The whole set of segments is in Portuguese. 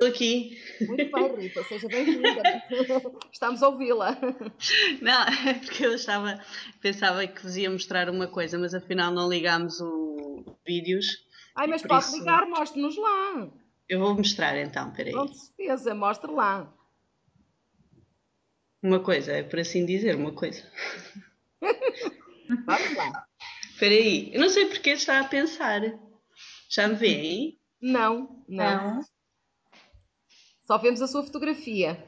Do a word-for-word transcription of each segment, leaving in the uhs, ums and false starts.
Estou aqui. Muito bem, Rita, seja bem-vinda. Estamos a ouvi-la. Não, é porque eu estava, pensava que vos ia mostrar uma coisa, mas afinal não ligámos o vídeos Ai, e mas por pode isso ligar, mostre-nos lá. eu vou mostrar então, Com peraí. certeza, mostre lá. Uma coisa, é por assim dizer, uma coisa. Vamos lá. Peraí, eu não sei porque está a pensar. Já me veem? Não, não. Não. Só vemos a sua fotografia.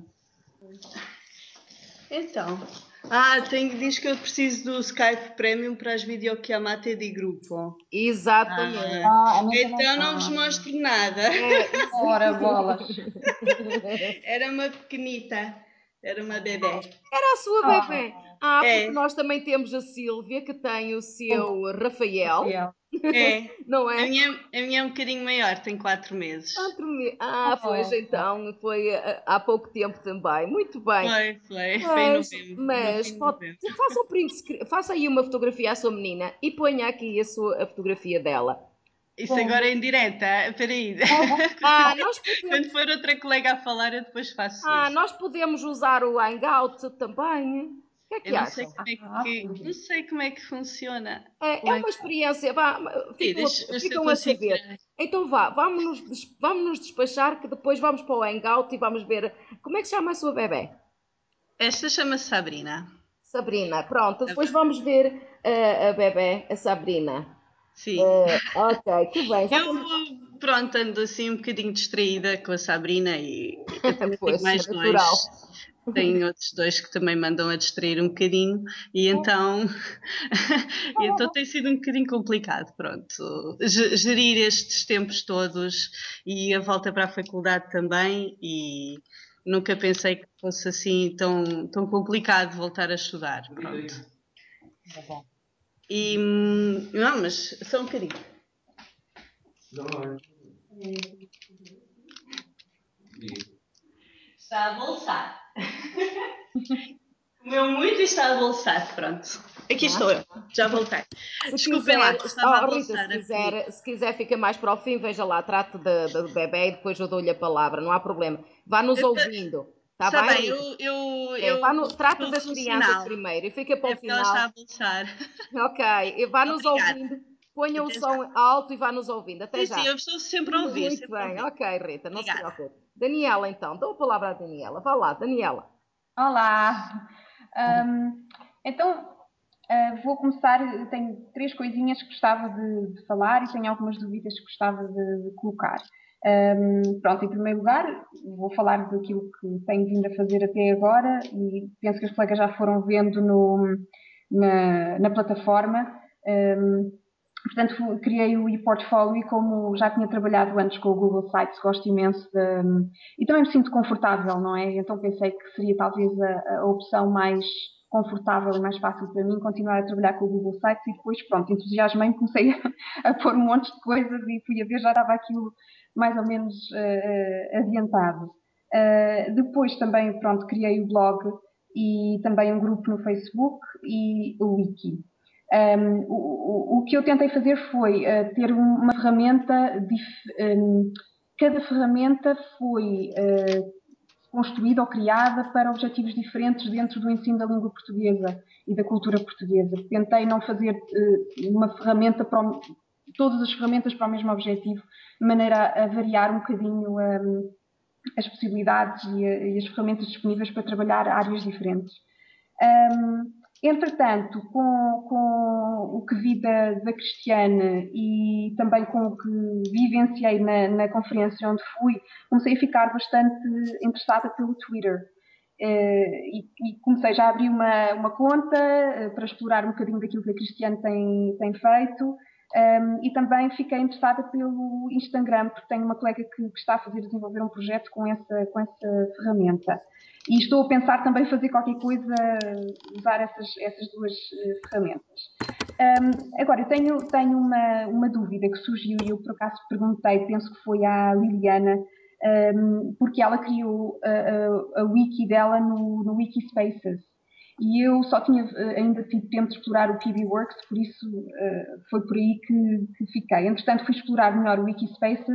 Então. Ah, tem, diz que eu preciso do Skype Premium para as videochamadas de grupo. Exatamente. Ah, Ah, a mim também. então não vos Ah, mostro nada. É, ex- ora, bolas. Era uma pequenita, era uma bebê. Era a sua Ah, bebê. Ah, porque É, nós também temos a Sílvia, que tem o o seu Rafael, Rafael. é. não A é? minha, a minha é um bocadinho maior, tem quatro meses. Quatro me- Ah, pois Oh, então, foi ah, há pouco tempo também. Muito bem. Foi, foi, foi em Mas, novembro, no mas fim de pode, novembro. faça um print, screen- faça aí uma fotografia à sua menina e ponha aqui a, sua, a fotografia dela. Isso bom. agora é em direta, espera aí. Ah, nós Quando podemos, for outra colega a falar, eu depois faço ah, isso. nós podemos usar o Hangout também. O que é Eu que não sei acham? como é Ah, que, não sei como é que funciona. É, o é An- uma experiência, vá, Ih, ficam deixa eu a, ver se eu ficam a consigo saber. tirar. Então vá, vamos nos, des- vamos nos despachar que depois vamos para o Hangout e vamos ver como é que se chama a sua bebê. Esta chama-se Sabrina. Sabrina, pronto, depois vamos ver a, a bebê, a Sabrina. Sim. Eh, ok, que bem, já Eu, temos. pronto, ando assim um bocadinho distraída com a Sabrina e eu também tenho Pois, é mais dois. natural. Tenho outros dois que também mandam a distrair um bocadinho e então, e então tem sido um bocadinho complicado, pronto, ge- gerir estes tempos todos e a volta para a faculdade também e nunca pensei que fosse assim tão, tão complicado voltar a estudar, pronto. tá bom. E, hum, não, mas só um bocadinho. Está a bolsar. Comeu muito e está a bolsar, pronto. Aqui estou eu, já voltei. Se Desculpem lá, quiser, estava a oh, Rita, se bolsar a pedir. quiser, se quiser fica mais para o fim, veja lá, trate da da bebê e depois eu dou-lhe a palavra, não há problema. Vá nos ouvindo, está Está bem, bem, eu, Rita? eu, É, vá no, eu trata dou-vos das um crianças sinal. primeiro e fica para É o porque ela está a final. bolsar. Ok, e vá nos Obrigada. ouvindo, ponha o Até já. som alto e vá nos ouvindo. Até Sim, sim, já. eu estou sempre a ouvir, Muito sempre a bem, ouvir. ok, Rita, não se Obrigada. preocupe. Daniela, então, dou a palavra à Daniela. Vá lá, Daniela. Olá. Ahm, então, ah, vou começar. Eu tenho três coisinhas que gostava de, de falar e tenho algumas dúvidas que gostava de, de colocar. Ahm, pronto, em primeiro lugar, vou falar daquilo que tenho vindo a fazer até agora e penso que os colegas já foram vendo no, na, na plataforma. Ahm, Portanto, criei o e-portfólio e como já tinha trabalhado antes com o Google Sites, gosto imenso de, e também me sinto confortável, não é? Então pensei que seria talvez a, a opção mais confortável e mais fácil para mim continuar a trabalhar com o Google Sites e depois, pronto, entusiasmei-me, comecei a, a pôr um monte de coisas e fui a ver, já estava aquilo mais ou menos uh, adiantado. Uh, depois também, pronto, criei o blog e também um grupo no Facebook e o Wiki. Um, o, o, que eu tentei fazer foi uh, ter uma ferramenta, dif, um, cada ferramenta foi uh, construída ou criada para objetivos diferentes dentro do ensino da língua portuguesa e da cultura portuguesa. Tentei não fazer uh, uma ferramenta para o, todas as ferramentas para o mesmo objetivo, de maneira a, a variar um bocadinho um, as possibilidades e, a, e as ferramentas disponíveis para trabalhar áreas diferentes. Um, Entretanto, com, com o que vi da, da Cristiane e também com o que vivenciei na, na conferência onde fui, comecei a ficar bastante interessada pelo Twitter. Uh, e, e comecei já a abrir uma, uma conta uh, para explorar um bocadinho daquilo que a Cristiane tem, tem feito. Um, e também fiquei interessada pelo Instagram, porque tenho uma colega que, que está a fazer desenvolver um projeto com essa, com essa ferramenta. E estou a pensar também fazer qualquer coisa, usar essas, essas duas uh, ferramentas. Um, agora, eu tenho, tenho uma, uma dúvida que surgiu e eu por acaso perguntei, penso que foi à Liliana, um, porque ela criou a, a, a wiki dela no, no Wikispaces. E eu só tinha ainda tido tempo de explorar o PBWorks, por isso uh, foi por aí que, que fiquei. Entretanto, fui explorar melhor o Wikispaces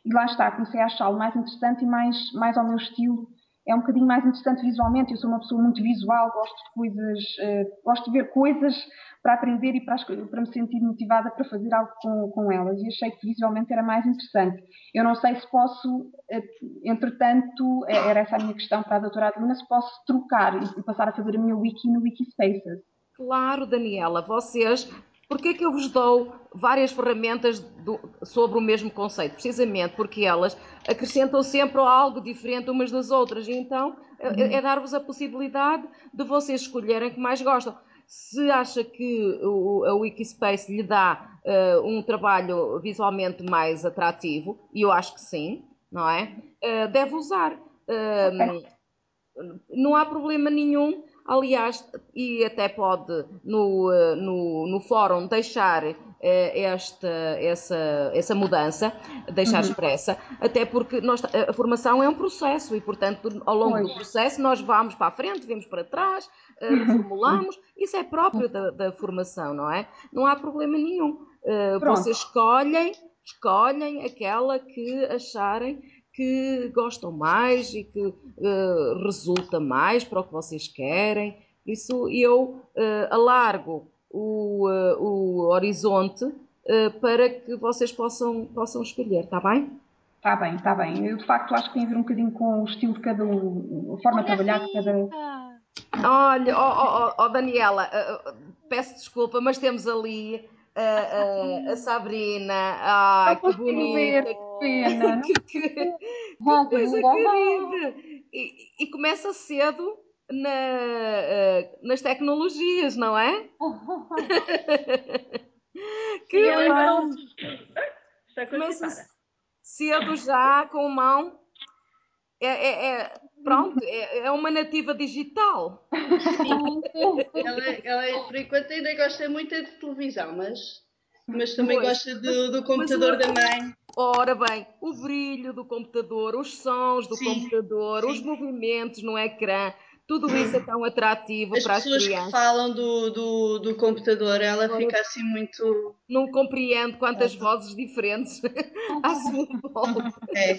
e lá está, comecei a achá-lo mais interessante e mais, mais ao meu estilo. É um bocadinho mais interessante visualmente. Eu sou uma pessoa muito visual, gosto de coisas, uh, gosto de ver coisas para aprender e para, para me sentir motivada para fazer algo com, com elas. E achei que visualmente era mais interessante. Eu não sei se posso, uh, entretanto, era essa a minha questão para a doutora Adelina, se posso trocar e, e passar a fazer a minha wiki no Wikispaces. Claro, Daniela, vocês... Porquê é que eu vos dou várias ferramentas do, sobre o mesmo conceito? Precisamente porque elas acrescentam sempre algo diferente umas das outras. E então é, é dar-vos a possibilidade de vocês escolherem o que mais gostam. Se acha que o, a Wikispace lhe dá uh, um trabalho visualmente mais atrativo, e eu acho que sim, não é? Uh, deve usar. Uh, okay. Não há problema nenhum. Aliás, e até pode no, no, no fórum deixar esta, essa, essa mudança, deixar Uhum. expressa, até porque nós, a formação é um processo e, portanto, ao longo Pois. do processo nós vamos para a frente, vamos para trás, reformulamos, isso é próprio da, da formação, não é? Não há problema nenhum. Vocês escolhem, escolhem aquela que acharem que gostam mais e que uh, resulta mais para o que vocês querem. Por isso eu uh, alargo o, uh, o horizonte uh, para que vocês possam, possam escolher, está bem? Está bem, está bem. Eu de facto acho que tem a ver um bocadinho com o estilo de cada um, a forma de trabalhar de cada. Olha, oh, oh, oh Daniela, uh, peço desculpa, mas temos ali Uh, uh, a Sabrina, ah, que bonita, ver, que pena, que, que, que coisa querida! E, e começa cedo na, uh, nas tecnologias, não é? Que bom! Começa cedo já com mão. É, é, é, pronto, é, é uma nativa digital. Sim. ela, ela, por enquanto, ainda gosta muito de televisão, mas, mas também pois, gosta do, do computador o, da mãe. Ora bem, o brilho do computador, os sons do sim, computador, sim. Os movimentos no ecrã, tudo isso é tão atrativo as para as crianças. As pessoas que falam do, do, do computador, ela Ora, fica assim muito... Não compreendo quantas é. vozes diferentes à sua volta. É.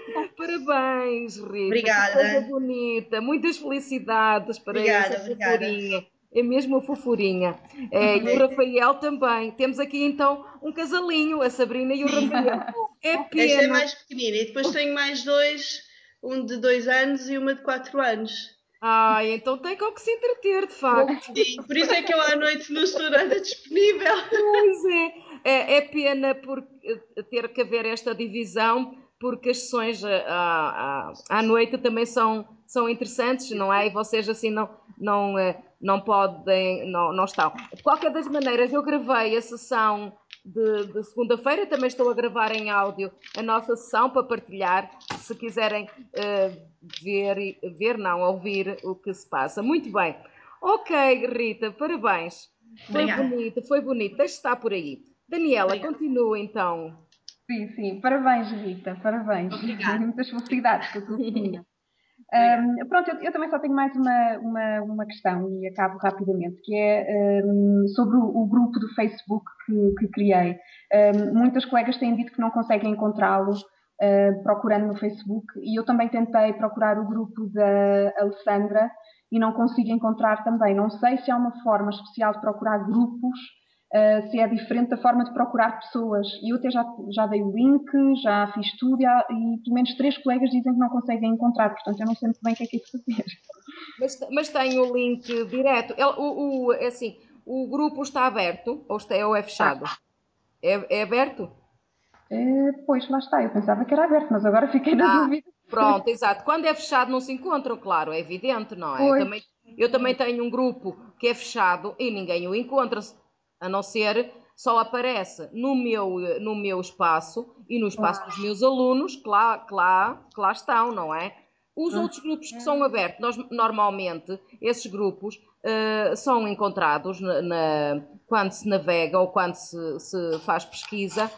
Parabéns, Rita. Obrigada. Que coisa bonita. Muitas felicidades para obrigada, essa fofurinha. É mesmo a fofurinha. É, e o Rafael também. Temos aqui então um casalinho, a Sabrina e o Rafael. É pena. Esta é mais pequenina. E depois tenho mais dois, um de dois anos e uma de quatro anos. Ah, então tem com que se entreter, de facto. Sim, por isso é que eu à noite não estou nada disponível. Pois é. É, é pena por ter que haver esta divisão, porque as sessões à, à, à noite também são, são interessantes, não é? E vocês assim não, não, não podem, não, não estão. De qualquer das maneiras, eu gravei a sessão de, de segunda-feira, também estou a gravar em áudio a nossa sessão para partilhar, se quiserem uh, ver, ver, não, ouvir o que se passa. Muito bem. Ok, Rita, parabéns. Foi Obrigada. bonito, foi bonito. Deixa estar por aí. Daniela, Obrigada. Continua então. Sim, sim. Parabéns, Rita. Parabéns. Obrigada. Muitas felicidades para a tua filha. Um, pronto, eu, eu também só tenho mais uma, uma, uma questão e acabo rapidamente, que é um, sobre o, o grupo do Facebook que, que criei. Um, muitas colegas têm dito que não conseguem encontrá-lo uh, procurando no Facebook e eu também tentei procurar o grupo da Alessandra e não consigo encontrar também. Não sei se há uma forma especial de procurar grupos, Uh, se é diferente da forma de procurar pessoas. E eu até já, já dei o link, já fiz tudo e, há, e pelo menos três colegas dizem que não conseguem encontrar, portanto eu não sei muito bem o que é que é de fazer. Mas, mas tem o link direto. Ele, o, o, assim, o grupo está aberto ou, está, ou é fechado? Ah. É, é aberto? É, pois, lá está. Eu pensava que era aberto, mas agora fiquei na ah, dúvida. Pronto, exato. Quando é fechado não se encontram, claro, é evidente, não é? Eu também, eu também tenho um grupo que é fechado e ninguém o encontra, a não ser só aparece no meu, no meu espaço e no espaço dos meus alunos, que lá, que lá, que lá estão, não é? Os outros grupos que são abertos, nós, normalmente, esses grupos uh, são encontrados na, na, quando se navega ou quando se, se faz pesquisa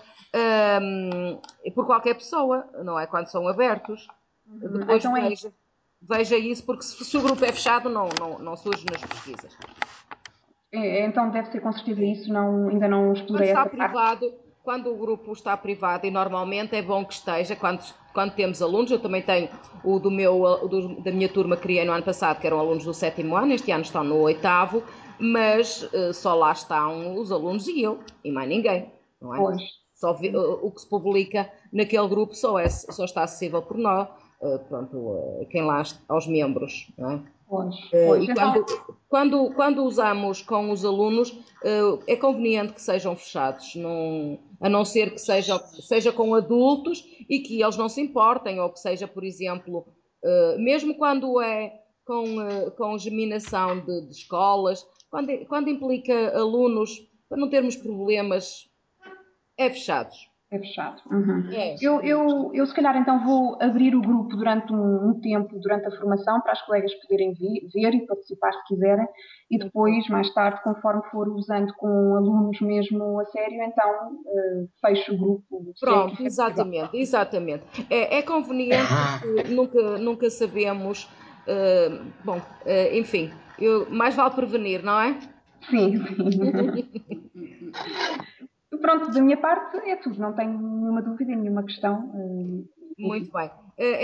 um, por qualquer pessoa, não é? Quando são abertos. Uhum. Depois então veja, é veja isso, porque se, se o grupo é fechado, não, não, não surge nas pesquisas. É, então deve ser com certeza isso, não, ainda não explorei quando está essa privado, parte. quando o grupo está privado, e normalmente é bom que esteja, quando, quando temos alunos, eu também tenho o do meu, o do, da minha turma que criei no ano passado, que eram alunos do sétimo ano, este ano estão no oitavo, mas uh, só lá estão os alunos e eu, e mais ninguém, não é? Pois. Só vi, uh, o que se publica naquele grupo só, é, só está acessível por nós, uh, pronto, uh, quem lá está, aos membros, não é? Pois, Uh, pois. e Então... quando, quando, quando usamos com os alunos, uh, é conveniente que sejam fechados, não, a não ser que seja, seja com adultos e que eles não se importem, ou que seja, por exemplo, uh, mesmo quando é com, uh, com geminação de, de escolas, quando, quando implica alunos, para não termos problemas, é fechados. É fechado. Uhum. É. Eu, eu, eu, se calhar, então vou abrir o grupo durante um, um tempo, durante a formação, para as colegas poderem vi, ver e participar se quiserem, e depois, mais tarde, conforme for usando com alunos mesmo a sério, então uh, fecho o grupo. Pronto, exatamente, exatamente. É, é conveniente porque nunca, nunca sabemos, uh, bom, uh, enfim, eu, mais vale prevenir, não é? Sim, sim. Pronto, da minha parte é tudo, não tenho nenhuma dúvida, nenhuma questão. Uh, Muito bem.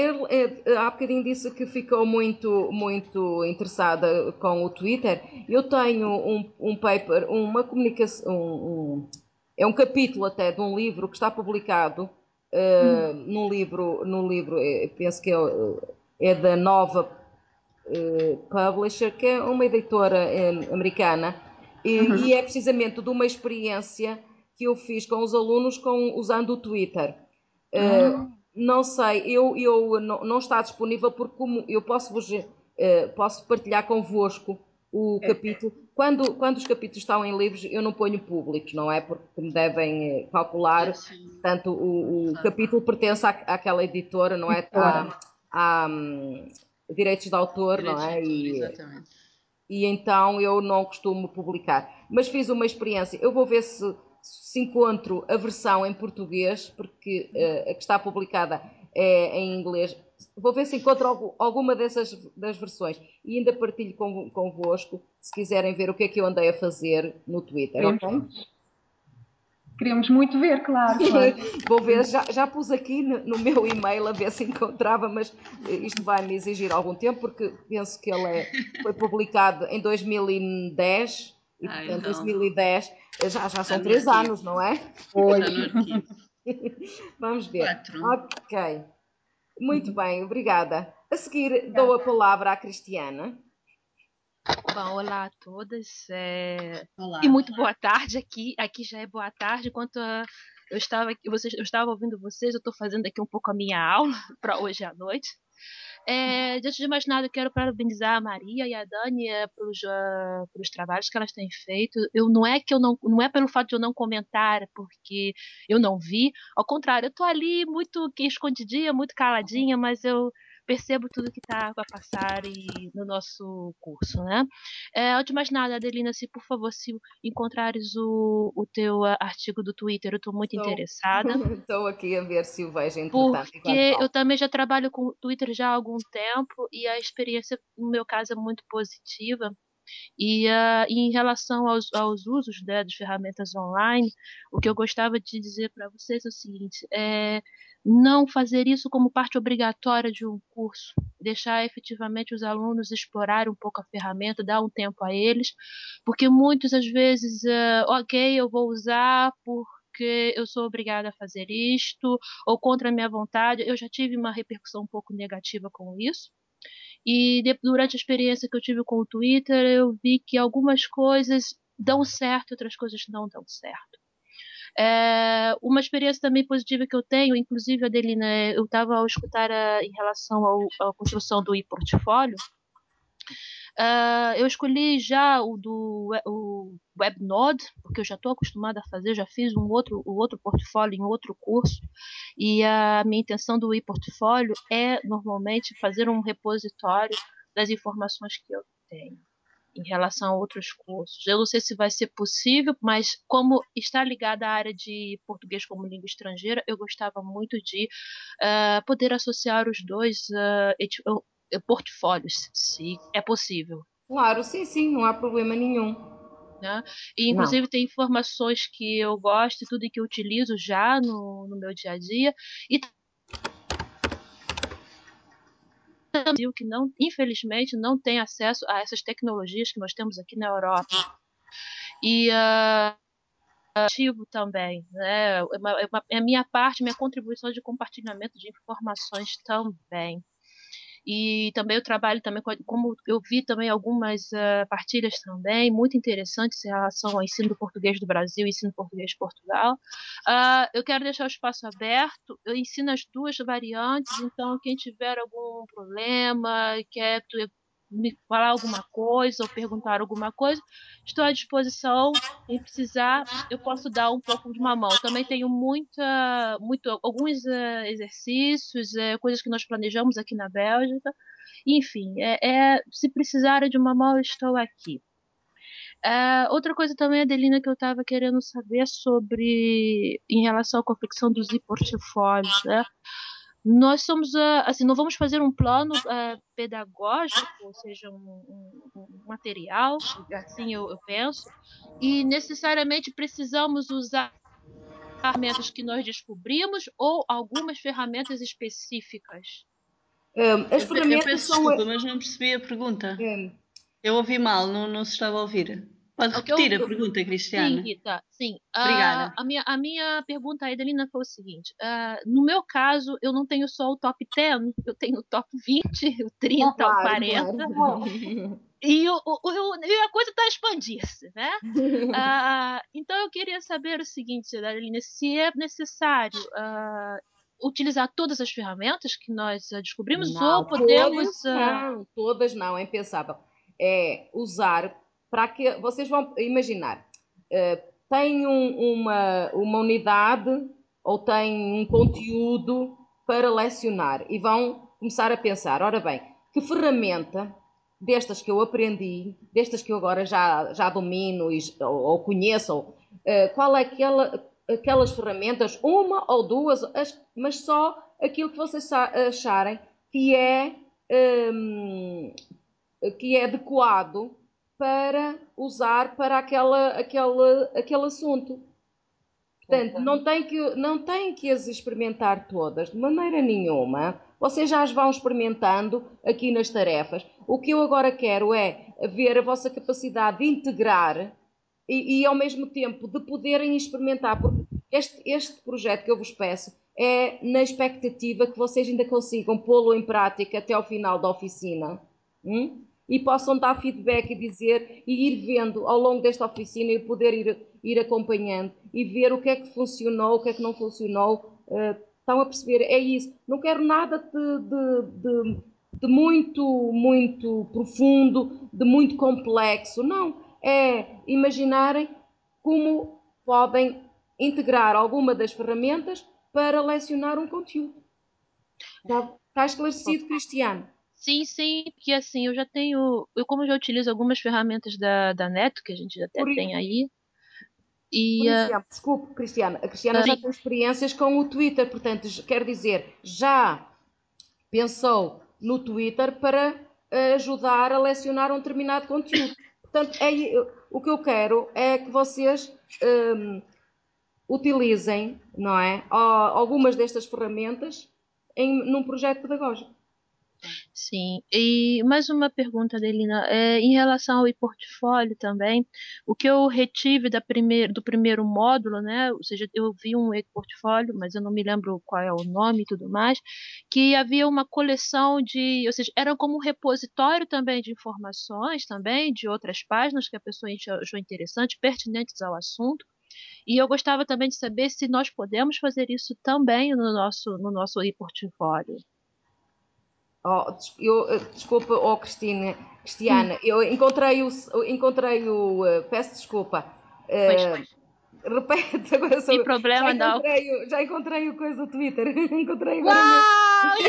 Uh, há bocadinho disse que ficou muito, muito interessada com o Twitter. Eu tenho um, um paper, uma comunicação, um, um, é um capítulo até de um livro que está publicado uh, num livro, num livro, penso que é, é da Nova uh, Publisher, que é uma editora uh, americana, e, uhum. e é precisamente de uma experiência que eu fiz com os alunos com, usando o Twitter. Uh, ah. Não sei, eu, eu não, não está disponível porque como eu posso, vos, uh, posso partilhar convosco o é, capítulo. É. Quando, quando os capítulos estão em livros, eu não ponho públicos, não é? Porque me devem calcular. Portanto, o, o capítulo pertence à, àquela editora, não é? À, à, um, direitos de autor, direitos não é? De autor, e, exatamente. E então eu não costumo publicar. Mas fiz uma experiência. Eu vou ver se, se encontro a versão em português, porque uh, a que está publicada é em inglês. Vou ver se encontro alguma dessas das versões e ainda partilho com, convosco, se quiserem ver o que é que eu andei a fazer no Twitter, Sim. ok? Queremos muito ver, claro. claro. Vou ver, já, já pus aqui no, no meu e-mail a ver se encontrava, mas isto vai me exigir algum tempo, porque penso que ele é, foi publicado em dois mil e dez, e portanto, em dois mil e dez já, já são três anos, não é? Pois. Está no arquivo. Vamos ver. Quatro. Ok. Muito bem, obrigada. A seguir, dou a palavra à Cristiana. Bom, olá a todas. É... Olá. E muito boa tarde aqui. Aqui já é boa tarde. Enquanto a... eu estava vocês, eu estava ouvindo vocês, eu estou fazendo aqui um pouco a minha aula para hoje à noite. É, antes de mais nada, eu quero parabenizar a Maria e a Dani é, pelos, uh, pelos trabalhos que elas têm feito. Eu não é que eu não, não é pelo fato de eu não comentar, porque eu não vi. Ao contrário, eu estou ali muito escondidinha, muito caladinha, mas eu percebo tudo que está a passar e, no nosso curso, né? É, antes de mais nada, Adelina, se por favor, se encontrares o, o teu uh, artigo do Twitter, eu estou muito Estou. interessada. Estou aqui a ver se o vejo entretanto. Porque eu também já trabalho com o Twitter já há algum tempo e a experiência, no meu caso, é muito positiva. E uh, em relação aos, aos usos, né, das ferramentas online, o que eu gostava de dizer para vocês é o seguinte: é não fazer isso como parte obrigatória de um curso, deixar efetivamente os alunos explorarem um pouco a ferramenta, dar um tempo a eles, porque muitas às vezes, uh, ok, eu vou usar porque eu sou obrigada a fazer isto, ou contra a minha vontade. Eu já tive uma repercussão um pouco negativa com isso. E de, durante a experiência que eu tive com o Twitter, eu vi que algumas coisas dão certo, outras coisas não dão certo. É, uma experiência também positiva que eu tenho, inclusive, Adelina, eu estava ao escutar a, em relação ao, à construção do e-portfólio. Uh, eu escolhi já o do o WebNode, porque eu já estou acostumada a fazer, já fiz um outro, um outro portfólio em outro curso, e a minha intenção do e-portfólio é, normalmente, fazer um repositório das informações que eu tenho em relação a outros cursos. Eu não sei se vai ser possível, mas como está ligada à área de português como língua estrangeira, eu gostava muito de uh, poder associar os dois uh, portfólios, se é possível. Claro, sim, sim, não há problema nenhum. né? E, Não. inclusive, tem informações que eu gosto e tudo e que eu utilizo já no, no meu dia a dia. E Brasil que não, infelizmente, não tem acesso a essas tecnologias que nós temos aqui na Europa. E uh, ativo também, né? É, uma, é, uma, é a minha parte, minha contribuição de compartilhamento de informações também. E também eu trabalho também, como eu vi também algumas uh, partilhas também, muito interessantes em relação ao ensino do português do Brasil e ensino do português de Portugal. Uh, eu quero deixar o espaço aberto, eu ensino as duas variantes, então quem tiver algum problema, quer me falar alguma coisa ou perguntar alguma coisa, estou à disposição. Em precisar, eu posso dar um pouco de uma mão. Também tenho muita, muito, alguns uh, exercícios, uh, coisas que nós planejamos aqui na Bélgica. Enfim, é, é, se precisarem de uma mão, eu estou aqui. Uh, outra coisa também, Adelina, que eu estava querendo saber sobre, em relação à confecção dos e-portfólios, né? Nós somos, assim, não vamos fazer um plano uh, pedagógico, ou seja, um, um, um material, assim eu, eu penso, e necessariamente precisamos usar ferramentas que nós descobrimos ou algumas ferramentas específicas. Um, as eu, eu ferramentas peço são... desculpa, mas não percebi a pergunta. Um, eu ouvi mal, não, não se estava a ouvir. Pode repetir eu, a pergunta, Cristiana? Sim, Rita, sim. Obrigada. Uh, a, minha, a minha pergunta à Adelina foi o seguinte: uh, no meu caso, eu não tenho só o top dez, eu tenho o top vinte, o trinta, claro, o quarenta. Claro. E, o, o, o, e a coisa está a expandir-se, né? uh, então eu queria saber o seguinte, Adelina, se é necessário uh, utilizar todas as ferramentas que nós uh, descobrimos Não, ou podemos... todas Uh... não, todas não, é impensável. É usar para que vocês vão imaginar, uh, tem um, uma, uma unidade ou tem um conteúdo para lecionar e vão começar a pensar, ora bem, que ferramenta destas que eu aprendi, destas que eu agora já, já domino e, ou, ou conheço, uh, qual é aquela, aquelas ferramentas, uma ou duas, mas só aquilo que vocês acharem que é, um, que é adequado para usar para aquela, aquela, aquele assunto. Portanto, não tem, que, não tem que as experimentar todas, de maneira nenhuma. Vocês já as vão experimentando aqui nas tarefas. O que eu agora quero é ver a vossa capacidade de integrar e, e ao mesmo tempo, de poderem experimentar. Porque este, este projeto que eu vos peço é na expectativa que vocês ainda consigam pô-lo em prática até ao final da oficina. Hum? E possam dar feedback e dizer e ir vendo ao longo desta oficina e poder ir, ir acompanhando e ver o que é que funcionou, o que é que não funcionou. Uh, estão a perceber? É isso. Não quero nada de, de, de, de muito, muito profundo, de muito complexo. Não. É imaginarem como podem integrar alguma das ferramentas para lecionar um conteúdo. Está, está esclarecido, Cristiano? Sim, sim, porque assim, eu já tenho, eu como já utilizo algumas ferramentas da, da Neto, que a gente até Por, tem aí, e... por Uh, exemplo, desculpe, Cristiana, a Cristiana já tem experiências com o Twitter, portanto, quer dizer, já pensou no Twitter para ajudar a lecionar um determinado conteúdo. Portanto, é, o que eu quero é que vocês um, utilizem, não é, algumas destas ferramentas em, num projeto pedagógico. Sim, e mais uma pergunta, Adelina, é, em relação ao e-portfólio também, o que eu retive da primeir, do primeiro módulo, né, ou seja, eu vi um e-portfólio, mas eu não me lembro qual é o nome e tudo mais, que havia uma coleção de, ou seja, era como um repositório também de informações, também de outras páginas que a pessoa achou interessante, pertinentes ao assunto, e eu gostava também de saber se nós podemos fazer isso também no nosso, no nosso e-portfólio. Oh, eu, desculpa, oh Cristina, Cristiana, eu encontrei o, encontrei o, peço desculpa, Pois, uh, repete, agora sou sem eu, já problema não. encontrei, o, já encontrei o coisa do Twitter, encontrei agora Uau,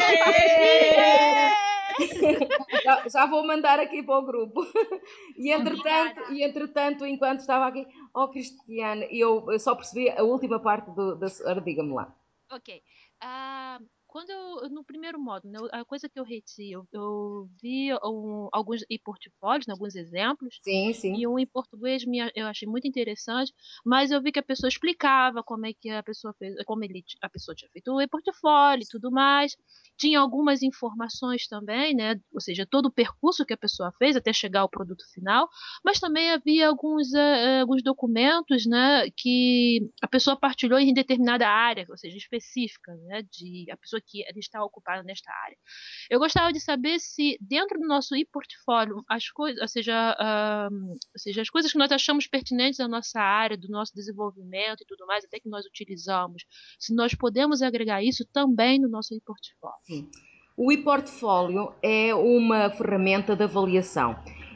já, já vou mandar aqui para o grupo. E entretanto, e entretanto, enquanto estava aqui, oh Cristiana, eu só percebi a última parte do, da, diga-me lá. Ok. Uh, quando eu, no primeiro módulo, né, a coisa que eu reti, eu, eu vi um, alguns e-portfólios, né, alguns exemplos, Sim, sim. e um em português me, eu achei muito interessante, mas eu vi que a pessoa explicava como é que a pessoa fez, como ele, a pessoa tinha feito o e-portfólio e tudo mais. Tinha algumas informações também, né, ou seja, todo o percurso que a pessoa fez até chegar ao produto final, mas também havia alguns, uh, alguns documentos, né, que a pessoa partilhou em determinada área, ou seja, específica, né, de a pessoa que está ocupada nesta área. Eu gostava de saber se dentro do nosso e-portfólio as coisas, ou seja, uh, ou seja, as coisas que nós achamos pertinentes à nossa área, do nosso desenvolvimento e tudo mais, até que nós utilizamos, se nós podemos agregar isso também no nosso e-portfólio. Sim. O e-portfólio é uma ferramenta de avaliação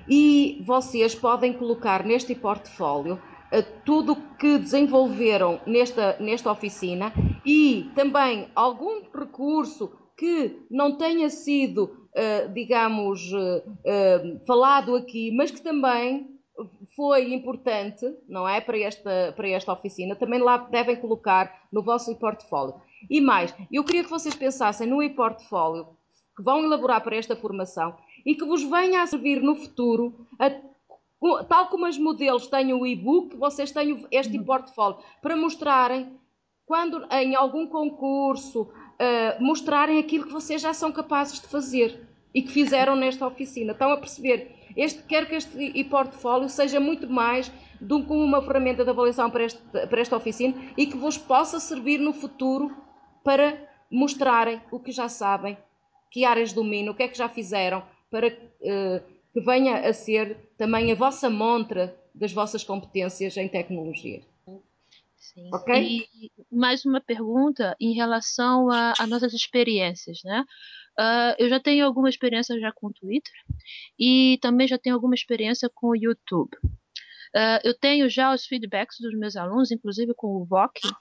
e vocês podem colocar neste e-portfólio uh, tudo o que desenvolveram nesta, nesta oficina e também algum recurso que não tenha sido, uh, digamos, uh, uh, falado aqui, mas que também foi importante, não é, para esta, para esta oficina, também lá devem colocar no vosso e-portfólio. E mais, eu queria que vocês pensassem no e-portfólio que vão elaborar para esta formação e que vos venha a servir no futuro, a, tal como os modelos têm o e-book, vocês têm este e-portfólio para mostrarem, quando em algum concurso, uh, mostrarem aquilo que vocês já são capazes de fazer e que fizeram nesta oficina. Estão a perceber? Este, quero que este e-portfólio seja muito mais do que uma ferramenta de avaliação para, este, para esta oficina e que vos possa servir no futuro para mostrarem o que já sabem, que áreas dominam, o que é que já fizeram, para uh, que venha a ser também a vossa montra das vossas competências em tecnologia. Sim. Ok? E mais uma pergunta em relação a, a nossas experiências, né? Uh, eu já tenho alguma experiência já com o Twitter e também já tenho alguma experiência com o YouTube. Uh, eu tenho já os feedbacks dos meus alunos, inclusive com o V O C.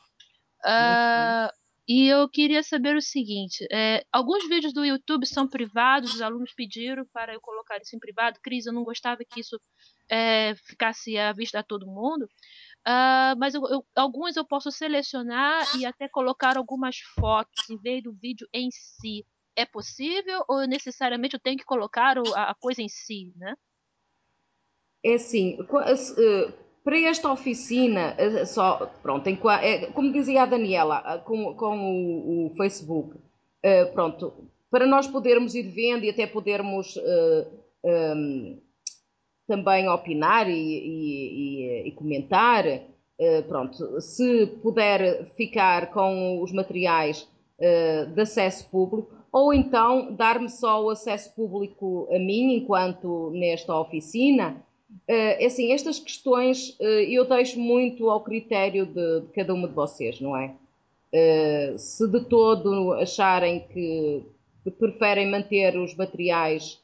Uh, e eu queria saber o seguinte: é, alguns vídeos do YouTube são privados, os alunos pediram para eu colocar isso em privado. Cris, eu não gostava que isso é, ficasse à vista a todo mundo. Uh, mas eu, eu, alguns eu posso selecionar e até colocar algumas fotos em vez do vídeo em si. É possível ou necessariamente eu tenho que colocar o, a, a coisa em si, né? É assim, para esta oficina, só, pronto, em, é, como dizia a Daniela, com, com o, o Facebook, pronto, para nós podermos ir vendo e até podermos uh, um, também opinar e, e, e comentar, uh, pronto, se puder ficar com os materiais uh, de acesso público, ou então dar-me só o acesso público a mim, enquanto nesta oficina. É assim, estas questões eu deixo muito ao critério de, de cada uma de vocês, não é? Se de todo acharem que, que preferem manter os materiais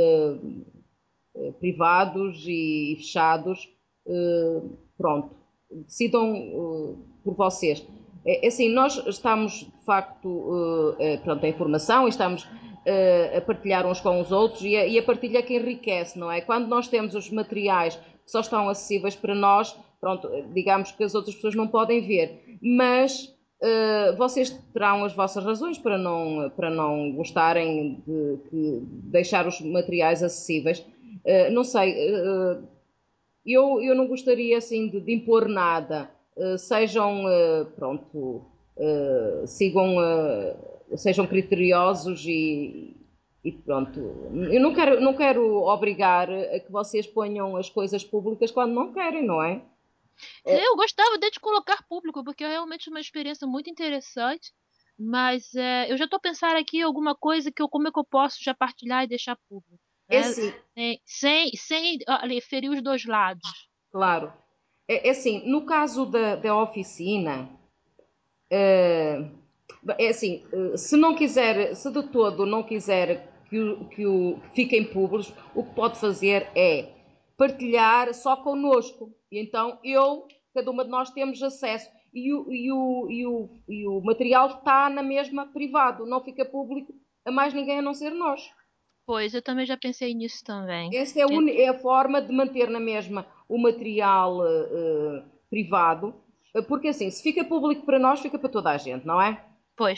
privados e fechados, pronto, decidam por vocês. É assim, nós estamos de facto, pronto, em formação e estamos a partilhar uns com os outros e a, e a partilha que enriquece, não é? Quando nós temos os materiais que só estão acessíveis para nós, pronto, digamos que as outras pessoas não podem ver, mas uh, vocês terão as vossas razões para não, para não gostarem de, de deixar os materiais acessíveis. Uh, não sei, uh, eu, eu não gostaria assim de, de impor nada. Uh, sejam, uh, pronto, uh, sigam, uh, sejam criteriosos e, e pronto. Eu não quero, não quero obrigar a que vocês ponham as coisas públicas quando não querem, não é? Eu gostava de colocar público, porque é realmente uma experiência muito interessante. Mas é, eu já estou pensando aqui em alguma coisa que eu, como é que eu posso já partilhar e deixar público, É né? assim, Sem, sem, sem ali, ferir os dois lados. claro. É, é assim, no caso da, da oficina, é, é assim, se não quiser, se de todo não quiser que, o, que, o, que fiquem públicos, o que pode fazer é partilhar só connosco. E então eu, cada uma de nós temos acesso. E o, e o, e o, e o material está na mesma privado, não fica público a mais ninguém a não ser nós. Pois, eu também já pensei nisso também. Esta é a, un... é a forma de manter na mesma o material uh, privado, porque assim, se fica público para nós, fica para toda a gente, não é? Pois.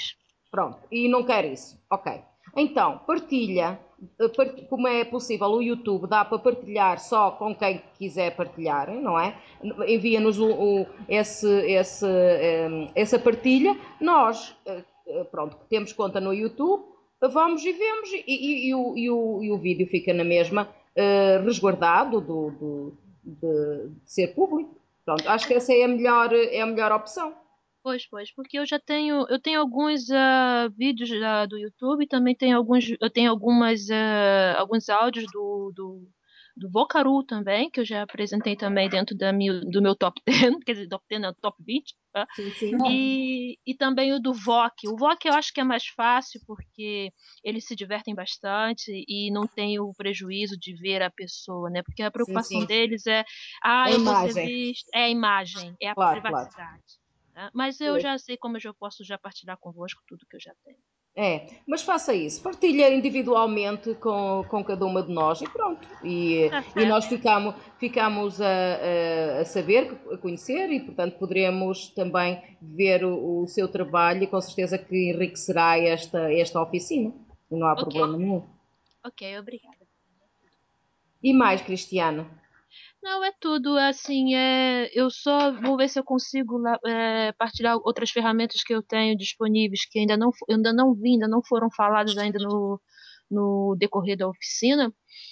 Pronto, e não quer isso. Ok. Então, partilha, como é possível, o YouTube dá para partilhar só com quem quiser partilhar, não é? Envia-nos o, o, esse, esse, um, essa partilha, nós, pronto, temos conta no YouTube, vamos e vemos, e, e, e, o, e, o, e o vídeo fica na mesma, uh, resguardado do, do, de, de ser público. Pronto, acho que essa é a melhor, é a melhor opção. Pois, pois, porque eu já tenho, eu tenho alguns uh, vídeos uh, do YouTube, também tenho alguns, eu tenho algumas, uh, alguns áudios do, do, do Vocaru também, que eu já apresentei também dentro da minha, do meu top dez, quer dizer, top dez não, top vinte, tá? Sim, sim. E, e também o do V O C. O V O C eu acho que é mais fácil, porque eles se divertem bastante e não tem o prejuízo de ver a pessoa, né? Porque a Sim, preocupação sim. deles é, ah, A eu vou ser imagem. visto, é a imagem, é a Claro, claro. privacidade. Mas eu Pois. já sei como eu já posso já partilhar convosco tudo que eu já tenho. É, mas faça isso, partilha individualmente com, com cada uma de nós e pronto. E, Tá e nós certo. ficamos, ficamos a, a, a saber, a conhecer e, portanto, poderemos também ver o, o seu trabalho e com certeza que enriquecerá esta, esta oficina. Não há Ok, problema nenhum. ok, obrigada. E mais, Cristiana? Não, é tudo, assim, é, eu só vou ver se eu consigo lá, é, partilhar outras ferramentas que eu tenho disponíveis que ainda não, fo- ainda não vi, ainda não foram faladas ainda no, no decorrer da oficina.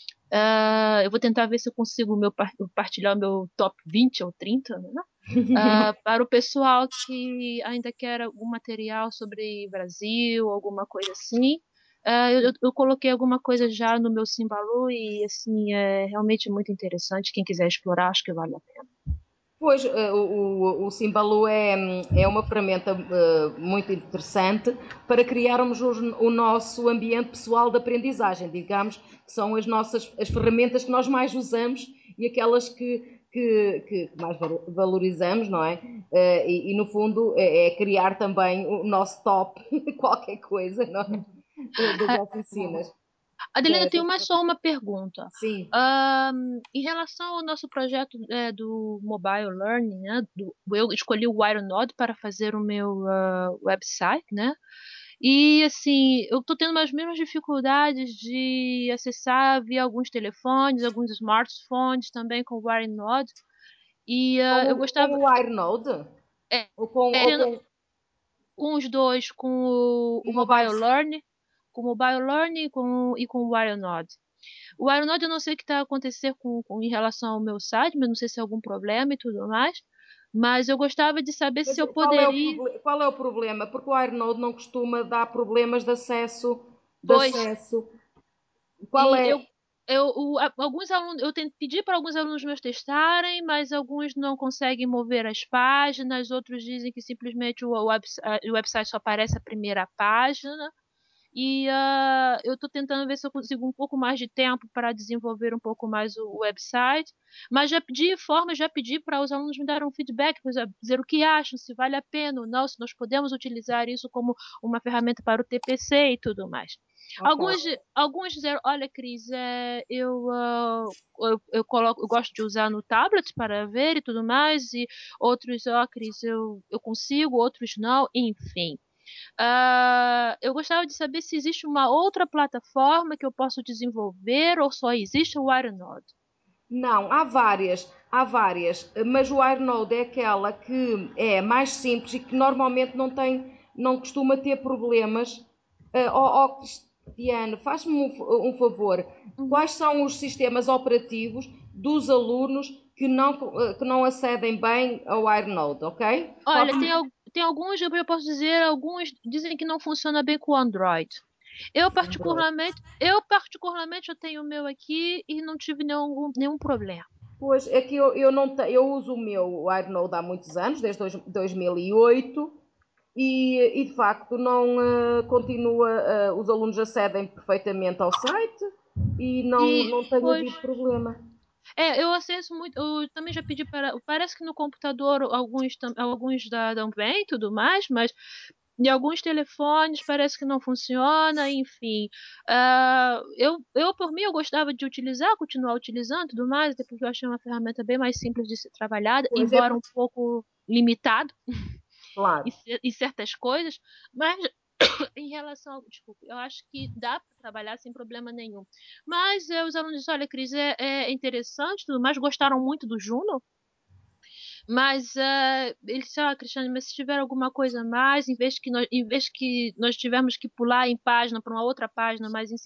Ah, eu vou tentar ver se eu consigo meu, par- partilhar o meu top vinte ou trinta, né? Ah, para o pessoal que ainda quer algum material sobre Brasil, alguma coisa assim. Ah, eu, eu coloquei alguma coisa já no meu Simbalu e assim é realmente muito interessante. Quem quiser explorar, acho que vale a pena. Pois, eh, o, o, o Simbalu é, é uma ferramenta uh, muito interessante para criarmos os, o nosso ambiente pessoal de aprendizagem, digamos, que são as nossas as ferramentas que nós mais usamos e aquelas que, que, que mais valorizamos, não é? Uh, e, e, no fundo é, é criar também o nosso top, qualquer coisa, não é? Das Ah, oficinas. Adelina, eu Da, tenho das... mais só uma pergunta. Sim. Ahn, em relação ao nosso projeto é, do Mobile Learning, né, do- eu escolhi o Ironode para fazer o meu ah, website, né? E assim, eu estou tendo as mesmas dificuldades de acessar via alguns telefones, alguns smartphones também com o Ironode. E Com, ah, eu o- com gostava o Ironode? é, Ou com, é, ou tendo- com com os dois, com o, o o mobile? Mobile Learning, com o Mobile Learning e com, e com o Ironode. O Aeronode eu não sei o que está acontecendo com, com, em relação ao meu site, mas não sei se é algum problema e tudo mais. Mas eu gostava de saber Mas se eu qual é o, poderia. proble- qual é o problema? Porque o Ironode não costuma dar problemas de acesso, de Pois, acesso. Qual e é? eu, eu o- a- alguns alunos, eu tento pedir para alguns alunos meus testarem, mas alguns não conseguem mover as páginas, outros dizem que simplesmente o, webs- a- o website só aparece a primeira página. E ah, eu estou tentando ver se eu consigo um pouco mais de tempo para desenvolver um pouco mais o, o website. Mas já pedi forma, já pedi para os alunos me darem um feedback, pois, ah, dizer o que acham, se vale a pena ou não, se nós podemos utilizar isso como uma ferramenta para o T P C e tudo mais. Ok. Alguns, alguns disseram, olha, Cris, é, eu, ah, eu, eu, coloco, eu gosto de usar no tablet para ver e tudo mais, e outros, ó, Cris, eu, eu consigo, outros não, enfim. Ah, eu gostava de saber se existe uma outra plataforma que eu posso desenvolver ou só existe o Ironode. Não, há várias, há várias, mas o Ironode é aquela que é mais simples e que normalmente não tem, não costuma ter problemas. Uh, ó ó, Cristiano, faz-me um, um favor. Uhum. Quais são os sistemas operativos dos alunos que não, uh, que não acedem bem ao Ironode, ok? Olha, Pode-me tem, al- tem alguns, eu posso dizer, alguns dizem que não funciona bem com o Android. Eu Android. particularmente, eu particularmente eu tenho o meu aqui e não tive nenhum, nenhum problema. Pois é que eu, eu não te, eu uso o meu Ironode há muitos anos, desde dois, dois mil e oito, e, e de facto não uh, continua, uh, os alunos acedem perfeitamente ao site e não, E, não tem pois, havido problema. é, eu acesso muito, eu também já pedi para, parece que no computador alguns, tam- alguns dá, dão bem e tudo mais, mas em alguns telefones parece que não funciona, enfim. Ah, eu, eu, por mim, eu gostava de utilizar, continuar utilizando e tudo mais, até porque eu achei uma ferramenta bem mais simples de ser trabalhada, Pois é, embora um pouco limitado claro. em, cer- em certas coisas, mas Em relação ao, desculpa, eu acho que dá para trabalhar sem problema nenhum. Mas eh, os alunos disseram, olha, Cris, é, é interessante, tudo mais, gostaram muito do Juno, mas uh, ele disse, ah, Cristiane, mas se tiver alguma coisa a mais, em vez que nós, em vez que nós tivermos que pular em página para uma outra página mais em